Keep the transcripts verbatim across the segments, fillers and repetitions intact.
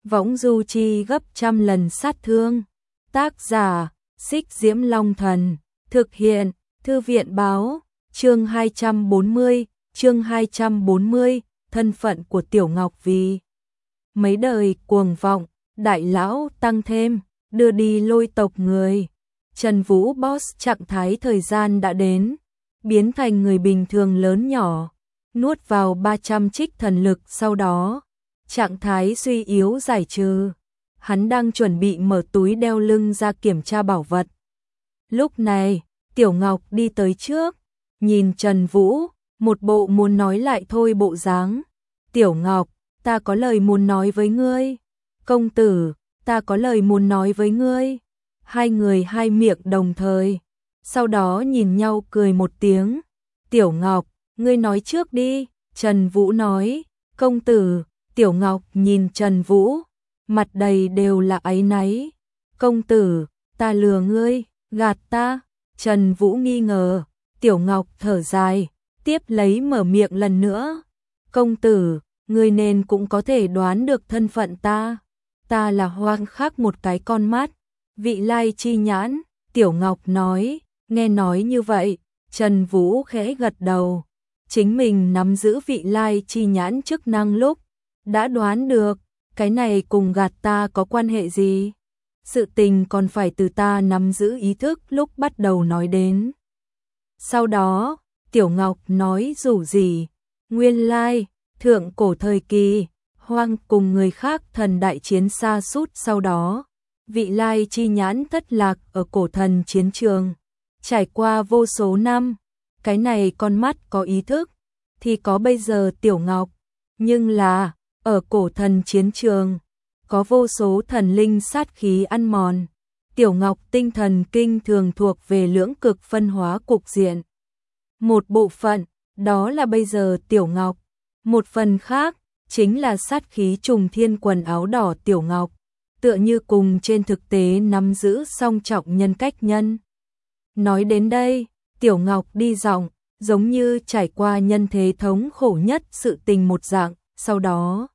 võng du chi gấp trăm lần sát thương. Tác giả, Xích Diễm Long Thần, thực hiện, Thư viện Báo, chương hai trăm bốn mươi, chương hai trăm bốn mươi, thân phận của Tiểu Ngọc vì mấy đời cuồng vọng, đại lão tăng thêm, đưa đi lôi tộc người. Trần Vũ Boss trạng thái thời gian đã đến, biến thành người bình thường lớn nhỏ, nuốt vào ba trăm trích thần lực sau đó. Trạng thái suy yếu giải trừ, hắn đang chuẩn bị mở túi đeo lưng ra kiểm tra bảo vật. Lúc này, Tiểu Ngọc đi tới trước, nhìn Trần Vũ, một bộ muốn nói lại thôi bộ dáng. Tiểu Ngọc, ta có lời muốn nói với ngươi. Công tử, ta có lời muốn nói với ngươi. Hai người hai miệng đồng thời, sau đó nhìn nhau cười một tiếng. Tiểu Ngọc, ngươi nói trước đi, Trần Vũ nói. Công tử. Tiểu Ngọc nhìn Trần Vũ, mặt đầy đều là áy náy. Công tử, ta lừa ngươi, gạt ta. Trần Vũ nghi ngờ, Tiểu Ngọc thở dài, tiếp lấy mở miệng lần nữa. Công tử, ngươi nên cũng có thể đoán được thân phận ta. Ta là Hoang Khắc một cái con mắt, vị lai chi nhãn. Tiểu Ngọc nói, nghe nói như vậy, Trần Vũ khẽ gật đầu. Chính mình nắm giữ vị lai chi nhãn chức năng lúc đã đoán được, cái này cùng gạt ta có quan hệ gì? Sự tình còn phải từ ta nắm giữ ý thức lúc bắt đầu nói đến. Sau đó, Tiểu Ngọc nói rủ gì, nguyên lai, thượng cổ thời kỳ, Hoang cùng người khác thần đại chiến xa sút sau đó. Vị lai chi nhãn thất lạc ở cổ thần chiến trường. Trải qua vô số năm, cái này con mắt có ý thức, thì có bây giờ Tiểu Ngọc. Nhưng là, ở cổ thần chiến trường, có vô số thần linh sát khí ăn mòn. Tiểu Ngọc tinh thần kinh thường thuộc về lưỡng cực phân hóa cục diện. Một bộ phận, đó là bây giờ Tiểu Ngọc. Một phần khác, chính là sát khí trùng thiên quần áo đỏ Tiểu Ngọc. Tựa như cùng trên thực tế nắm giữ song trọng nhân cách nhân. Nói đến đây, Tiểu Ngọc đi giọng, giống như trải qua nhân thế thống khổ nhất sự tình một dạng, sau đó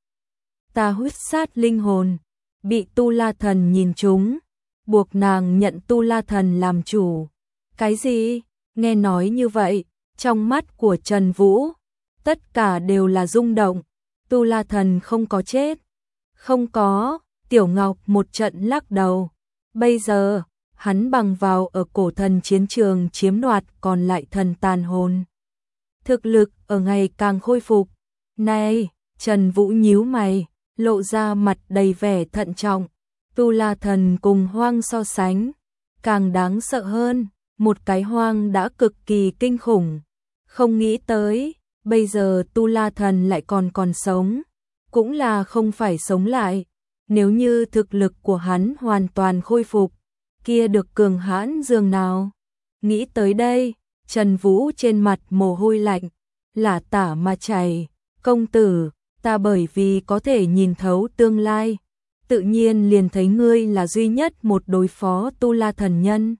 ta huyết sát linh hồn, bị Tu La Thần nhìn trúng, buộc nàng nhận Tu La Thần làm chủ. Cái gì? Nghe nói như vậy, trong mắt của Trần Vũ, tất cả đều là rung động. Tu La Thần không có chết. Không có, Tiểu Ngọc một trận lắc đầu. Bây giờ, hắn bằng vào ở cổ thần chiến trường chiếm đoạt còn lại thần tàn hồn. Thực lực ở ngày càng khôi phục. Này, Trần Vũ nhíu mày, lộ ra mặt đầy vẻ thận trọng. Tu La Thần cùng Hoang so sánh, càng đáng sợ hơn, một cái Hoang đã cực kỳ kinh khủng. Không nghĩ tới, bây giờ Tu La Thần lại còn còn sống, cũng là không phải sống lại. Nếu như thực lực của hắn hoàn toàn khôi phục, kia được cường hãn dường nào. Nghĩ tới đây, Trần Vũ trên mặt mồ hôi lạnh, lả tả mà chảy. Công tử, ta bởi vì có thể nhìn thấu tương lai, tự nhiên liền thấy ngươi là duy nhất một đối phó Tu La Thần nhân.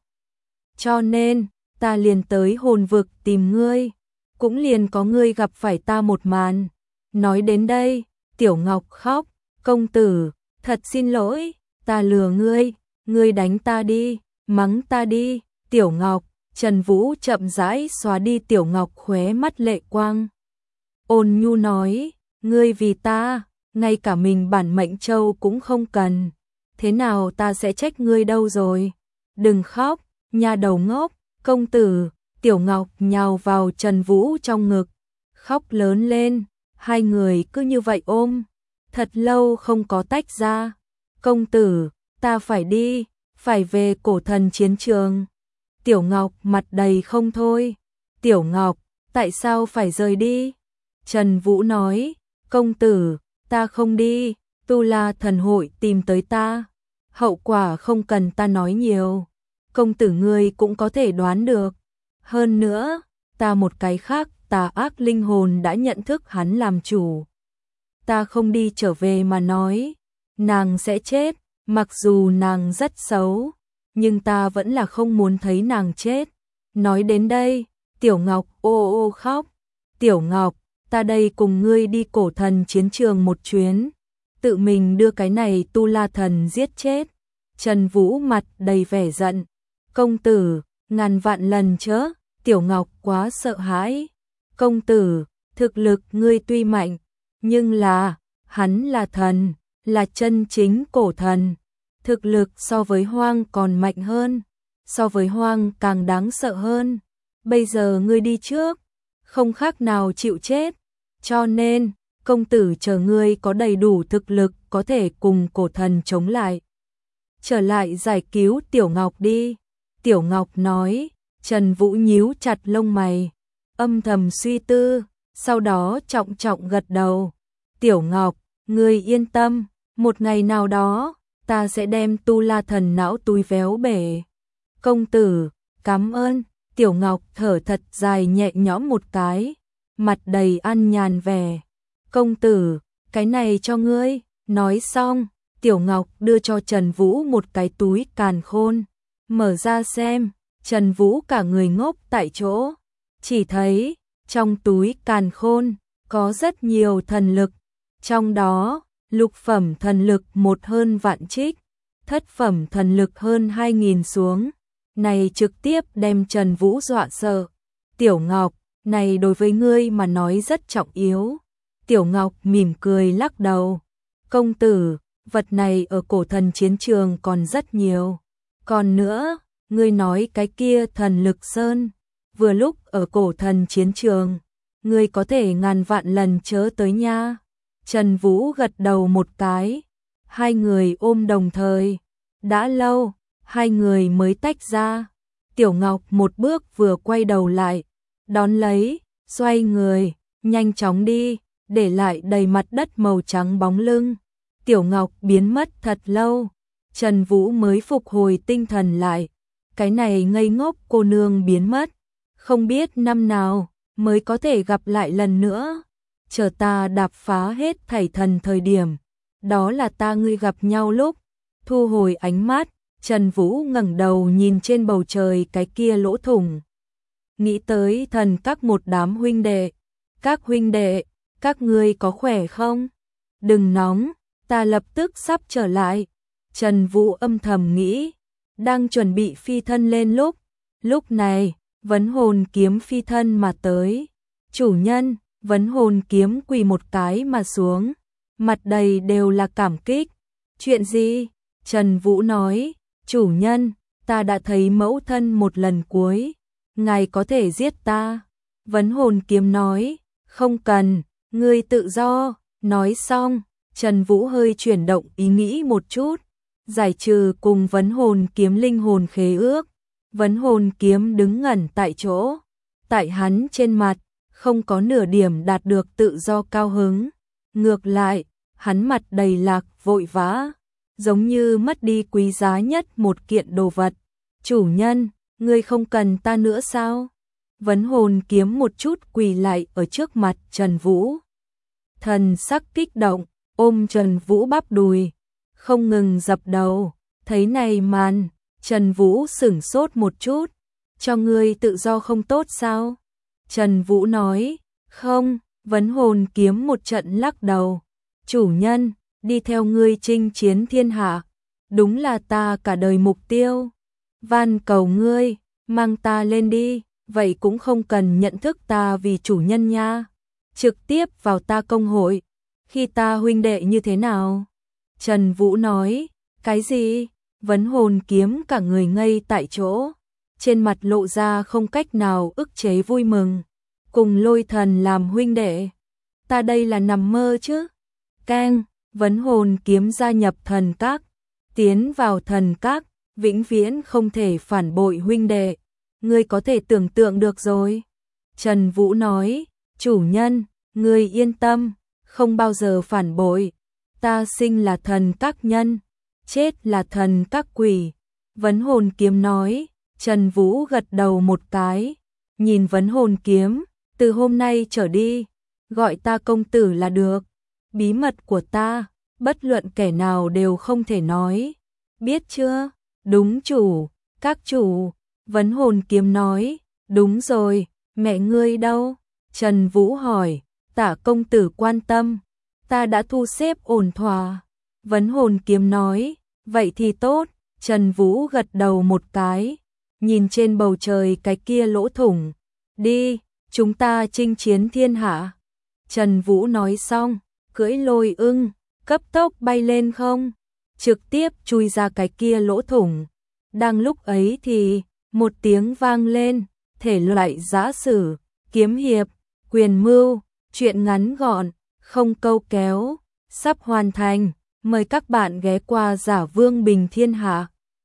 Cho nên, ta liền tới hồn vực tìm ngươi, cũng liền có ngươi gặp phải ta một màn. Nói đến đây, Tiểu Ngọc khóc, công tử, thật xin lỗi, ta lừa ngươi, ngươi đánh ta đi, mắng ta đi. Tiểu Ngọc, Trần Vũ chậm rãi xóa đi Tiểu Ngọc khóe mắt lệ quang. Ôn nhu nói, ngươi vì ta, ngay cả mình bản mệnh châu cũng không cần. Thế nào ta sẽ trách ngươi đâu rồi? Đừng khóc, nha đầu ngốc, công tử. Tiểu Ngọc nhào vào Trần Vũ trong ngực, khóc lớn lên. Hai người cứ như vậy ôm, thật lâu không có tách ra. Công tử, ta phải đi, phải về cổ thần chiến trường. Tiểu Ngọc mặt đầy không thôi. Tiểu Ngọc, tại sao phải rời đi? Trần Vũ nói, công tử, ta không đi, Tu La Thần hội tìm tới ta. Hậu quả không cần ta nói nhiều, công tử ngươi cũng có thể đoán được. Hơn nữa, ta một cái khác tà ác linh hồn đã nhận thức hắn làm chủ. Ta không đi trở về mà nói, nàng sẽ chết, mặc dù nàng rất xấu, nhưng ta vẫn là không muốn thấy nàng chết. Nói đến đây, Tiểu Ngọc ô ô khóc. Tiểu Ngọc, ta đây cùng ngươi đi cổ thần chiến trường một chuyến. tự mình đưa cái này Tu La Thần giết chết. Trần Vũ mặt đầy vẻ giận, công tử, ngàn vạn lần chớ, Tiểu Ngọc quá sợ hãi. Công tử, thực lực ngươi tuy mạnh, nhưng là, hắn là thần, là chân chính cổ thần. Thực lực so với Hoang còn mạnh hơn, so với Hoang càng đáng sợ hơn. Bây giờ ngươi đi trước, không khác nào chịu chết. Cho nên, công tử chờ ngươi có đầy đủ thực lực có thể cùng cổ thần chống lại. Trở lại giải cứu Tiểu Ngọc đi. Tiểu Ngọc nói. Trần Vũ nhíu chặt lông mày, âm thầm suy tư, sau đó trọng trọng gật đầu. Tiểu Ngọc, ngươi yên tâm, một ngày nào đó, ta sẽ đem Tu La Thần não túi véo bể. Công tử, cảm ơn. Tiểu Ngọc thở thật dài nhẹ nhõm một cái, mặt đầy ăn nhàn vẻ. Công tử, cái này cho ngươi. Nói xong, Tiểu Ngọc đưa cho Trần Vũ một cái túi càn khôn. Mở ra xem, Trần Vũ cả người ngốc tại chỗ. Chỉ thấy, trong túi càn khôn, có rất nhiều thần lực. Trong đó, lục phẩm thần lực một hơn vạn trích, thất phẩm thần lực hơn hai nghìn xuống. Này trực tiếp đem Trần Vũ dọa sợ. Tiểu Ngọc, này đối với ngươi mà nói rất trọng yếu. Tiểu Ngọc mỉm cười lắc đầu. Công tử, vật này ở cổ thần chiến trường còn rất nhiều. Còn nữa, ngươi nói cái kia thần lực sơn, vừa lúc ở cổ thần chiến trường, ngươi có thể ngàn vạn lần chớ tới nha. Trần Vũ gật đầu một cái, hai người ôm đồng thời. Đã lâu, hai người mới tách ra. Tiểu Ngọc một bước vừa quay đầu lại, đón lấy, xoay người, nhanh chóng đi, để lại đầy mặt đất màu trắng bóng lưng. Tiểu Ngọc biến mất thật lâu, Trần Vũ mới phục hồi tinh thần lại. Cái này ngây ngốc cô nương biến mất, không biết năm nào mới có thể gặp lại lần nữa. Chờ ta đạp phá hết thảy thần thời điểm, đó là ta ngươi gặp nhau lúc. Thu hồi ánh mắt, Trần Vũ ngẩng đầu nhìn trên bầu trời cái kia lỗ thủng. Nghĩ tới thần các một đám huynh đệ. Các huynh đệ, các ngươi có khỏe không? Đừng nóng, ta lập tức sắp trở lại. Trần Vũ âm thầm nghĩ, đang chuẩn bị phi thân lên lúc. Lúc này, vấn hồn kiếm phi thân mà tới. Chủ nhân, vấn hồn kiếm quỳ một cái mà xuống. Mặt đầy đều là cảm kích. Chuyện gì? Trần Vũ nói, chủ nhân, ta đã thấy mẫu thân một lần cuối. Ngài có thể giết ta. Vấn hồn kiếm nói, không cần, ngươi tự do. Nói xong, Trần Vũ hơi chuyển động ý nghĩ một chút. Giải trừ cùng vấn hồn kiếm linh hồn khế ước. Vấn hồn kiếm đứng ngẩn tại chỗ. Tại hắn trên mặt, không có nửa điểm đạt được tự do cao hứng. Ngược lại, hắn mặt đầy lạc vội vã, giống như mất đi quý giá nhất một kiện đồ vật. Chủ nhân, ngươi không cần ta nữa sao? Vấn hồn kiếm một chút quỳ lại ở trước mặt Trần Vũ. Thần sắc kích động, ôm Trần Vũ bắp đùi, không ngừng dập đầu. Thấy này màn, Trần Vũ sửng sốt một chút. Cho ngươi tự do không tốt sao? Trần Vũ nói, không. Vấn hồn kiếm một trận lắc đầu. Chủ nhân, đi theo ngươi chinh chiến thiên hạ, đúng là ta cả đời mục tiêu. Van cầu ngươi, mang ta lên đi, vậy cũng không cần nhận thức ta vì chủ nhân nha. Trực tiếp vào ta công hội, khi ta huynh đệ như thế nào? Trần Vũ nói, cái gì? Vấn hồn kiếm cả người ngây tại chỗ, trên mặt lộ ra không cách nào ức chế vui mừng. Cùng Lôi Thần làm huynh đệ, ta đây là nằm mơ chứ? Keng, vấn hồn kiếm gia nhập thần các, tiến vào thần các, vĩnh viễn không thể phản bội huynh đệ. Ngươi có thể tưởng tượng được rồi. Trần Vũ nói, chủ nhân, ngươi yên tâm, không bao giờ phản bội. Ta sinh là thần các nhân, chết là thần các quỷ. Vấn hồn kiếm nói. Trần Vũ gật đầu một cái, nhìn vấn hồn kiếm, từ hôm nay trở đi, gọi ta công tử là được. Bí mật của ta, bất luận kẻ nào đều không thể nói. Biết chưa? Đúng chủ, các chủ. Vấn hồn kiếm nói, đúng rồi, mẹ ngươi đâu? Trần Vũ hỏi, Tả công tử quan tâm. ta đã thu xếp ổn thỏa. Vấn hồn kiếm nói, vậy thì tốt. Trần Vũ gật đầu một cái, nhìn trên bầu trời cái kia lỗ thủng. Đi, chúng ta chinh chiến thiên hạ. Trần Vũ nói xong, cưỡi lôi ưng, cấp tốc bay lên không, trực tiếp chui ra cái kia lỗ thủng. Đang lúc ấy thì, một tiếng vang lên, thể loại giã sử, kiếm hiệp, quyền mưu, truyện ngắn gọn, không câu kéo, sắp hoàn thành. Mời các bạn ghé qua Giả Vương Bình Thiên Hạ.